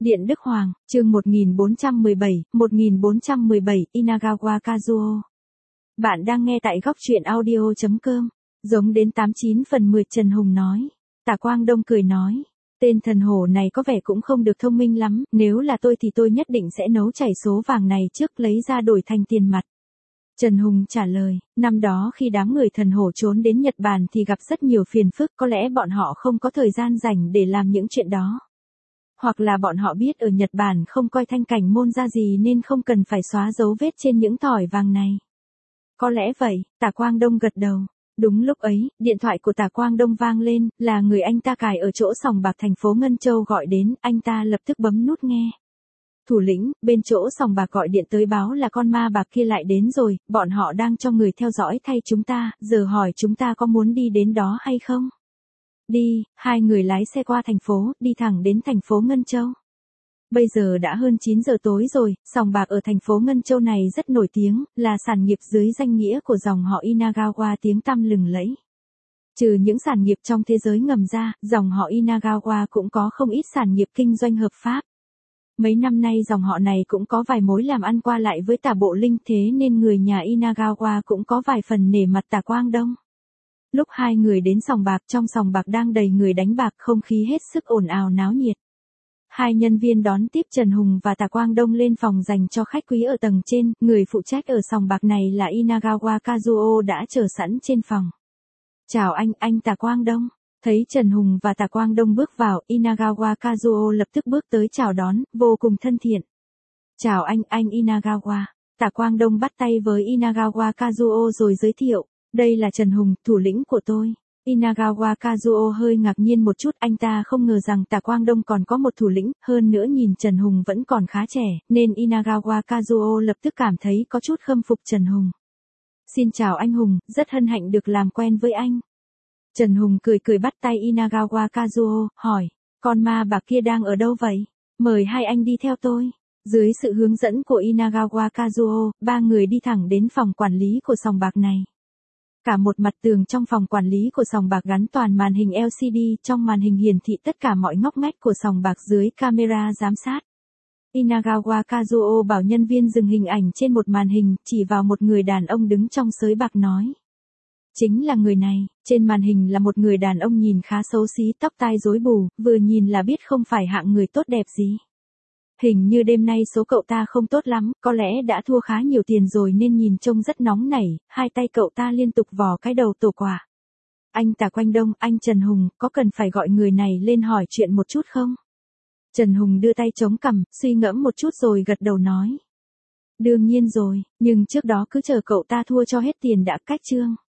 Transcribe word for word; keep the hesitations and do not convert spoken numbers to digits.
Điện Đức Hoàng, chương một nghìn bốn trăm mười bảy, một nghìn bốn trăm mười bảy, Inagawa Kazuo. Bạn đang nghe tại góc truyện audio chấm com. Giống đến tám chín phần mười, Trần Hùng nói. Tả Quang Đông cười nói. Tên thần hổ này có vẻ cũng không được thông minh lắm, nếu là tôi thì tôi nhất định sẽ nấu chảy số vàng này trước lấy ra đổi thành tiền mặt. Trần Hùng trả lời, năm đó khi đám người thần hổ trốn đến Nhật Bản thì gặp rất nhiều phiền phức, có lẽ bọn họ không có thời gian rảnh để làm những chuyện đó. Hoặc là bọn họ biết ở Nhật Bản không coi thanh cảnh môn ra gì nên không cần phải xóa dấu vết trên những thỏi vàng này. Có lẽ vậy, Tả Quang Đông gật đầu. Đúng lúc ấy, điện thoại của Tả Quang Đông vang lên, là người anh ta cài ở chỗ sòng bạc thành phố Ngân Châu gọi đến, anh ta lập tức bấm nút nghe. Thủ lĩnh, bên chỗ sòng bạc gọi điện tới báo là con ma bạc kia lại đến rồi, bọn họ đang cho người theo dõi thay chúng ta, giờ hỏi chúng ta có muốn đi đến đó hay không? Đi, hai người lái xe qua thành phố, đi thẳng đến thành phố Ngân Châu. Bây giờ đã hơn chín giờ tối rồi, sòng bạc ở thành phố Ngân Châu này rất nổi tiếng, là sản nghiệp dưới danh nghĩa của dòng họ Inagawa tiếng tăm lừng lẫy. Trừ những sản nghiệp trong thế giới ngầm ra, dòng họ Inagawa cũng có không ít sản nghiệp kinh doanh hợp pháp. Mấy năm nay dòng họ này cũng có vài mối làm ăn qua lại với Tả Bộ Linh, thế nên người nhà Inagawa cũng có vài phần nể mặt Tả Quang Đông. Lúc hai người đến sòng bạc, trong sòng bạc đang đầy người đánh bạc, không khí hết sức ồn ào náo nhiệt. Hai nhân viên đón tiếp Trần Hùng và Tả Quang Đông lên phòng dành cho khách quý ở tầng trên, người phụ trách ở sòng bạc này là Inagawa Kazuo đã chờ sẵn trên phòng. Chào anh, anh Tả Quang Đông. Thấy Trần Hùng và Tả Quang Đông bước vào, Inagawa Kazuo lập tức bước tới chào đón, vô cùng thân thiện. Chào anh, anh Inagawa. Tả Quang Đông bắt tay với Inagawa Kazuo rồi giới thiệu. Đây là Trần Hùng, thủ lĩnh của tôi. Inagawa Kazuo hơi ngạc nhiên một chút, anh ta không ngờ rằng Tả Quang Đông còn có một thủ lĩnh, hơn nữa nhìn Trần Hùng vẫn còn khá trẻ, nên Inagawa Kazuo lập tức cảm thấy có chút khâm phục Trần Hùng. Xin chào anh Hùng, rất hân hạnh được làm quen với anh. Trần Hùng cười cười bắt tay Inagawa Kazuo, hỏi, con ma bạc kia đang ở đâu vậy? Mời hai anh đi theo tôi. Dưới sự hướng dẫn của Inagawa Kazuo, ba người đi thẳng đến phòng quản lý của sòng bạc này. Cả một mặt tường trong phòng quản lý của sòng bạc gắn toàn màn hình lờ xê đê, trong màn hình hiển thị tất cả mọi ngóc ngách của sòng bạc dưới camera giám sát. Inagawa Kazuo bảo nhân viên dừng hình ảnh trên một màn hình, chỉ vào một người đàn ông đứng trong sới bạc nói. Chính là người này, trên màn hình là một người đàn ông nhìn khá xấu xí, tóc tai rối bù, vừa nhìn là biết không phải hạng người tốt đẹp gì. Hình như đêm nay số cậu ta không tốt lắm, có lẽ đã thua khá nhiều tiền rồi nên nhìn trông rất nóng nảy, hai tay cậu ta liên tục vò cái đầu tổ quả. Anh Tả Quang Đông, anh Trần Hùng, có cần phải gọi người này lên hỏi chuyện một chút không? Trần Hùng đưa tay chống cằm, suy ngẫm một chút rồi gật đầu nói. Đương nhiên rồi, nhưng trước đó cứ chờ cậu ta thua cho hết tiền đã, cách chương.